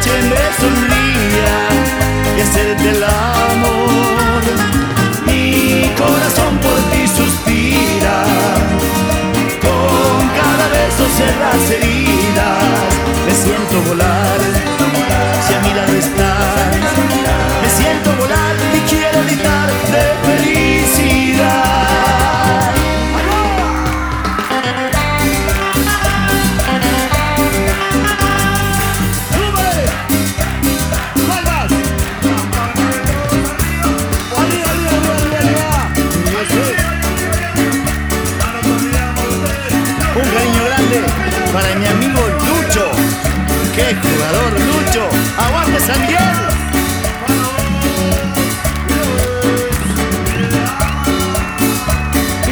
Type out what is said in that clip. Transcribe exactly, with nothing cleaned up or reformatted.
noche me sonría y hacerte el amor. Mi corazón por ti suspira, con cada beso cerras heridas. Me siento volar, si a mi lado estás. Me siento volar y quiero gritar de felicidad. Un cariño grande para mi amigo Lucho. ¡Qué jugador, Lucho! ¡Aguante San Miguel!